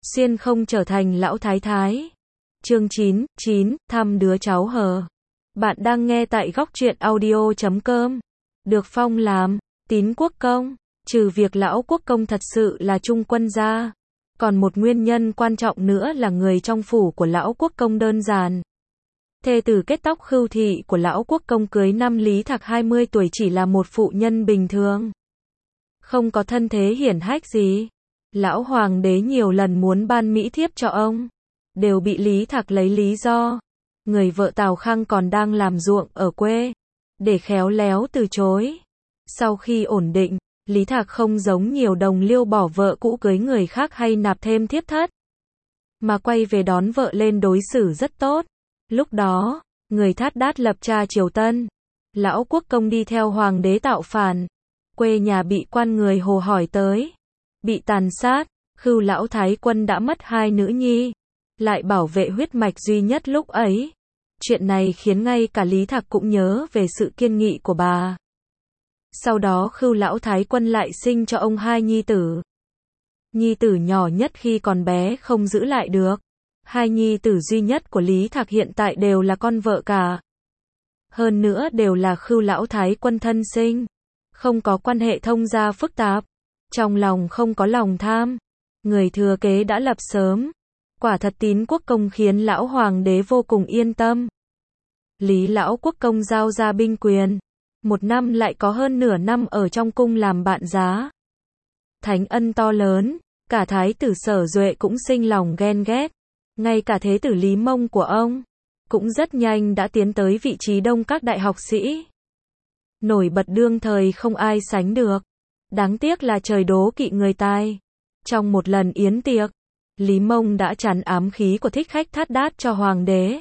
xuyên không trở thành lão thái thái. Chương 9, thăm đứa cháu hờ. Bạn đang nghe tại góc truyện audio.com. Được phong làm Tín quốc công. Trừ việc lão quốc công thật sự là trung quân gia, còn một nguyên nhân quan trọng nữa là người trong phủ của lão quốc công đơn giản. Thê tử kết tóc Khưu thị của lão quốc công cưới năm Lý Thạc 20 tuổi chỉ là một phụ nhân bình thường, không có thân thế hiển hách gì. Lão hoàng đế nhiều lần muốn ban mỹ thiếp cho ông, đều bị Lý Thạc lấy lý do người vợ Tào Khang còn đang làm ruộng ở quê, để khéo léo từ chối. Sau khi ổn định, Lý Thạc không giống nhiều đồng liêu bỏ vợ cũ cưới người khác hay nạp thêm thiếp thất, mà quay về đón vợ lên đối xử rất tốt. Lúc đó, người Thát Đát lập cha triều Tân, lão quốc công đi theo hoàng đế tạo phản, quê nhà bị quan người Hồ hỏi tới, bị tàn sát. Khưu lão thái quân đã mất hai nữ nhi, lại bảo vệ huyết mạch duy nhất lúc ấy. Chuyện này khiến ngay cả Lý Thạc cũng nhớ về sự kiên nghị của bà. Sau đó Khưu lão thái quân lại sinh cho ông hai nhi tử. Nhi tử nhỏ nhất khi còn bé không giữ lại được. Hai nhi tử duy nhất của Lý Thạc hiện tại đều là con vợ cả. Hơn nữa đều là Khưu lão thái quân thân sinh, không có quan hệ thông gia phức tạp, trong lòng không có lòng tham. Người thừa kế đã lập sớm. Quả thật Tín quốc công khiến lão hoàng đế vô cùng yên tâm. Lý lão quốc công giao ra binh quyền, một năm lại có hơn nửa năm ở trong cung làm bạn giá. Thánh ân to lớn, cả thái tử Sở Duệ cũng sinh lòng ghen ghét. Ngay cả thế tử Lý Mông của ông, cũng rất nhanh đã tiến tới vị trí đông các đại học sĩ. Nổi bật đương thời không ai sánh được. Đáng tiếc là trời đố kỵ người tài. Trong một lần yến tiệc, Lý Mông đã tràn ám khí của thích khách Thát Đát cho hoàng đế.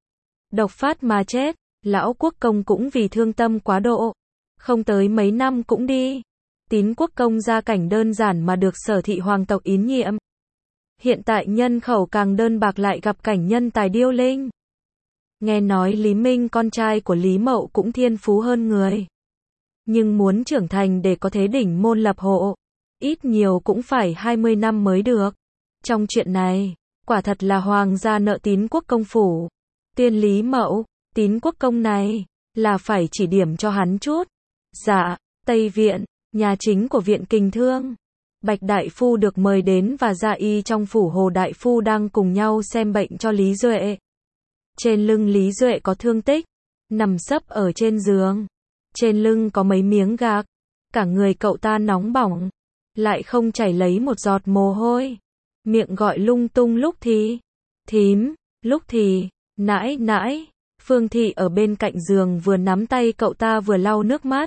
Độc phát mà chết, lão quốc công cũng vì thương tâm quá độ. Không tới mấy năm cũng đi. Tín quốc công gia cảnh đơn giản mà được Sở thị hoàng tộc tín nhiệm. Hiện tại nhân khẩu càng đơn bạc lại gặp cảnh nhân tài điêu linh. Nghe nói Lý Minh con trai của Lý Mậu cũng thiên phú hơn người. Nhưng muốn trưởng thành để có thế đỉnh môn lập hộ, ít nhiều cũng phải 20 năm mới được. Trong chuyện này, quả thật là hoàng gia nợ Tín quốc công phủ. Tiên Lý Mậu, Tín quốc công này, là phải chỉ điểm cho hắn chút. Dạ, Tây Viện, nhà chính của Viện Kình Thương. Bạch Đại Phu được mời đến và Gia Y trong phủ Hồ Đại Phu đang cùng nhau xem bệnh cho Lý Duệ. Trên lưng Lý Duệ có thương tích, nằm sấp ở trên giường. Trên lưng có mấy miếng gạc, cả người cậu ta nóng bỏng, lại không chảy lấy một giọt mồ hôi. Miệng gọi lung tung, lúc thì thím, lúc thì nãi nãi. Phương Thị ở bên cạnh giường vừa nắm tay cậu ta vừa lau nước mắt.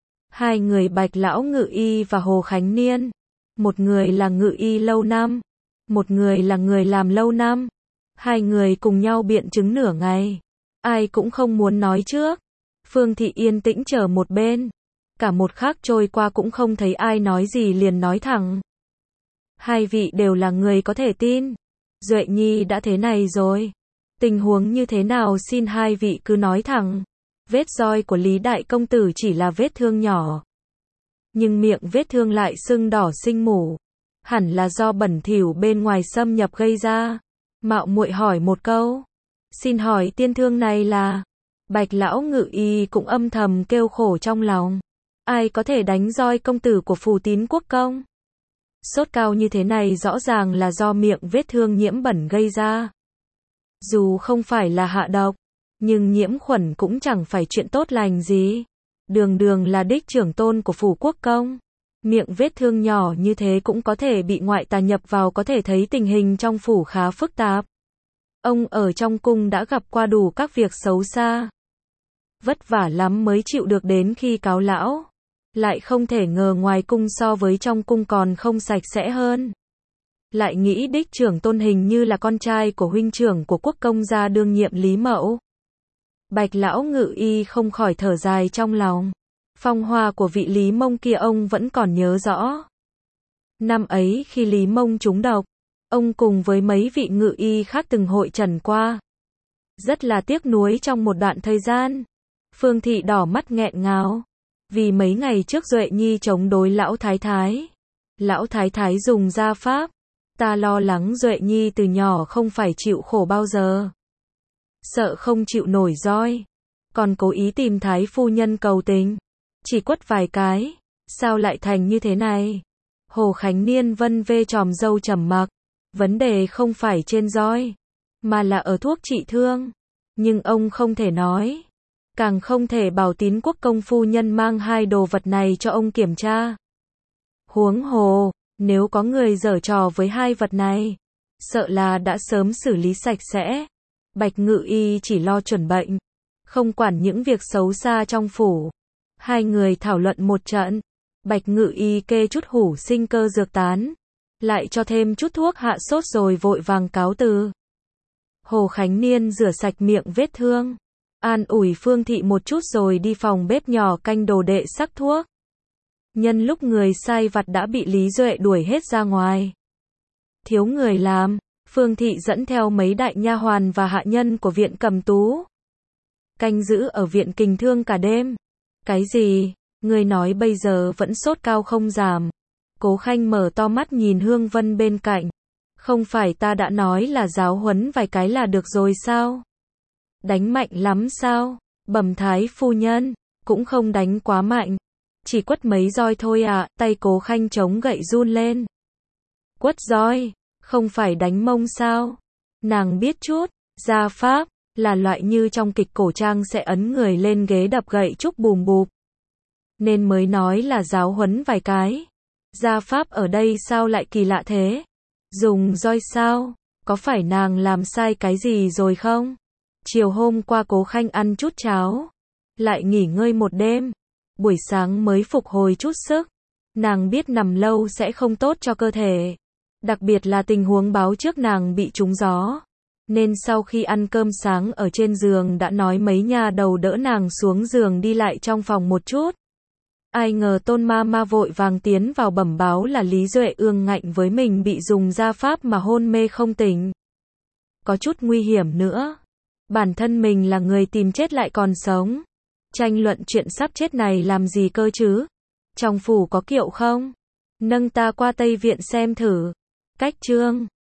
Hai người Bạch lão ngự y và Hồ Khánh Niên, một người là ngự y lâu năm, một người là người làm lâu năm. Hai người cùng nhau biện chứng nửa ngày, ai cũng không muốn nói trước. Phương Thị yên tĩnh chờ một bên, cả một khắc trôi qua cũng không thấy ai nói gì liền nói thẳng. Hai vị đều là người có thể tin. Duệ Nhi đã thế này rồi, tình huống như thế nào xin hai vị cứ nói thẳng. Vết roi của Lý đại công tử chỉ là vết thương nhỏ, nhưng miệng vết thương lại sưng đỏ sinh mủ, hẳn là do bẩn thỉu bên ngoài xâm nhập gây ra. Mạo muội hỏi một câu, xin hỏi tiên thương này là? Bạch lão ngự y cũng âm thầm kêu khổ trong lòng. Ai có thể đánh roi công tử của phủ Tín quốc công? Sốt cao như thế này rõ ràng là do miệng vết thương nhiễm bẩn gây ra. Dù không phải là hạ độc, nhưng nhiễm khuẩn cũng chẳng phải chuyện tốt lành gì. Đường đường là đích trưởng tôn của phủ quốc công, miệng vết thương nhỏ như thế cũng có thể bị ngoại tà nhập vào, có thể thấy tình hình trong phủ khá phức tạp. Ông ở trong cung đã gặp qua đủ các việc xấu xa, vất vả lắm mới chịu được đến khi cáo lão. Lại không thể ngờ ngoài cung so với trong cung còn không sạch sẽ hơn. Lại nghĩ đích trưởng tôn hình như là con trai của huynh trưởng của quốc công gia đương nhiệm Lý Mậu. Bạch lão ngự y không khỏi thở dài trong lòng. Phong hoa của vị Lý Mông kia ông vẫn còn nhớ rõ. Năm ấy khi Lý Mông trúng độc, ông cùng với mấy vị ngự y khác từng hội trần qua. Rất là tiếc nuối trong một đoạn thời gian. Phương Thị đỏ mắt nghẹn ngào. Vì mấy ngày trước Duệ Nhi chống đối lão thái thái. Lão thái thái dùng gia pháp, Ta lo lắng Duệ Nhi từ nhỏ không phải chịu khổ bao giờ. Sợ không chịu nổi roi. Còn cố ý tìm thái phu nhân cầu tình. Chỉ quất vài cái. Sao lại thành như thế này? Hồ Khánh Niên vân vê chòm râu trầm mặc. Vấn đề không phải trên roi, mà là ở thuốc trị thương. Nhưng ông không thể nói. Càng không thể bảo Tín Quốc công phu nhân mang hai đồ vật này cho ông kiểm tra. Huống hồ, nếu có người giở trò với hai vật này, sợ là đã sớm xử lý sạch sẽ. Bạch Ngự Y chỉ lo chuẩn bệnh, không quản những việc xấu xa trong phủ. Hai người thảo luận một trận. Bạch Ngự Y kê chút hủ sinh cơ dược tán, lại cho thêm chút thuốc hạ sốt rồi vội vàng cáo từ. Hồ Khánh Niên rửa sạch miệng vết thương, an ủi Phương Thị một chút rồi đi phòng bếp nhỏ canh đồ đệ sắc thuốc. Nhân lúc người sai vặt đã bị Lý Duệ đuổi hết ra ngoài, thiếu người làm, Phương Thị dẫn theo mấy đại nha hoàn và hạ nhân của viện Cầm Tú, canh giữ ở viện Kình Thương cả đêm. Cái gì? Người nói bây giờ vẫn sốt cao không giảm. Cố Khanh mở to mắt nhìn Hương Vân bên cạnh. Không phải ta đã nói là giáo huấn vài cái là được rồi sao? Đánh mạnh lắm sao? Bẩm thái phu nhân, cũng không đánh quá mạnh. Chỉ quất mấy roi thôi à, tay Cố Khanh chống gậy run lên. Quất roi, không phải đánh mông sao? Nàng biết chút, gia pháp, là loại như trong kịch cổ trang sẽ ấn người lên ghế đập gậy trúc bùm bụp. Nên mới nói là giáo huấn vài cái. Gia pháp ở đây sao lại kỳ lạ thế? Dùng roi sao? Có phải nàng làm sai cái gì rồi không? Chiều hôm qua Cố Khanh ăn chút cháo, lại nghỉ ngơi một đêm, buổi sáng mới phục hồi chút sức. Nàng biết nằm lâu sẽ không tốt cho cơ thể, đặc biệt là tình huống báo trước nàng bị trúng gió. Nên sau khi ăn cơm sáng ở trên giường đã nói mấy nha đầu đỡ nàng xuống giường đi lại trong phòng một chút. Ai ngờ Tôn ma ma vội vàng tiến vào bẩm báo là Lý Duệ ương ngạnh với mình bị dùng gia pháp mà hôn mê không tỉnh. Có chút nguy hiểm nữa. Bản thân mình là người tìm chết lại còn sống. Tranh luận chuyện sắp chết này làm gì cơ chứ? Trong phủ có kiệu không? Nâng ta qua Tây Viện xem thử. Cách chương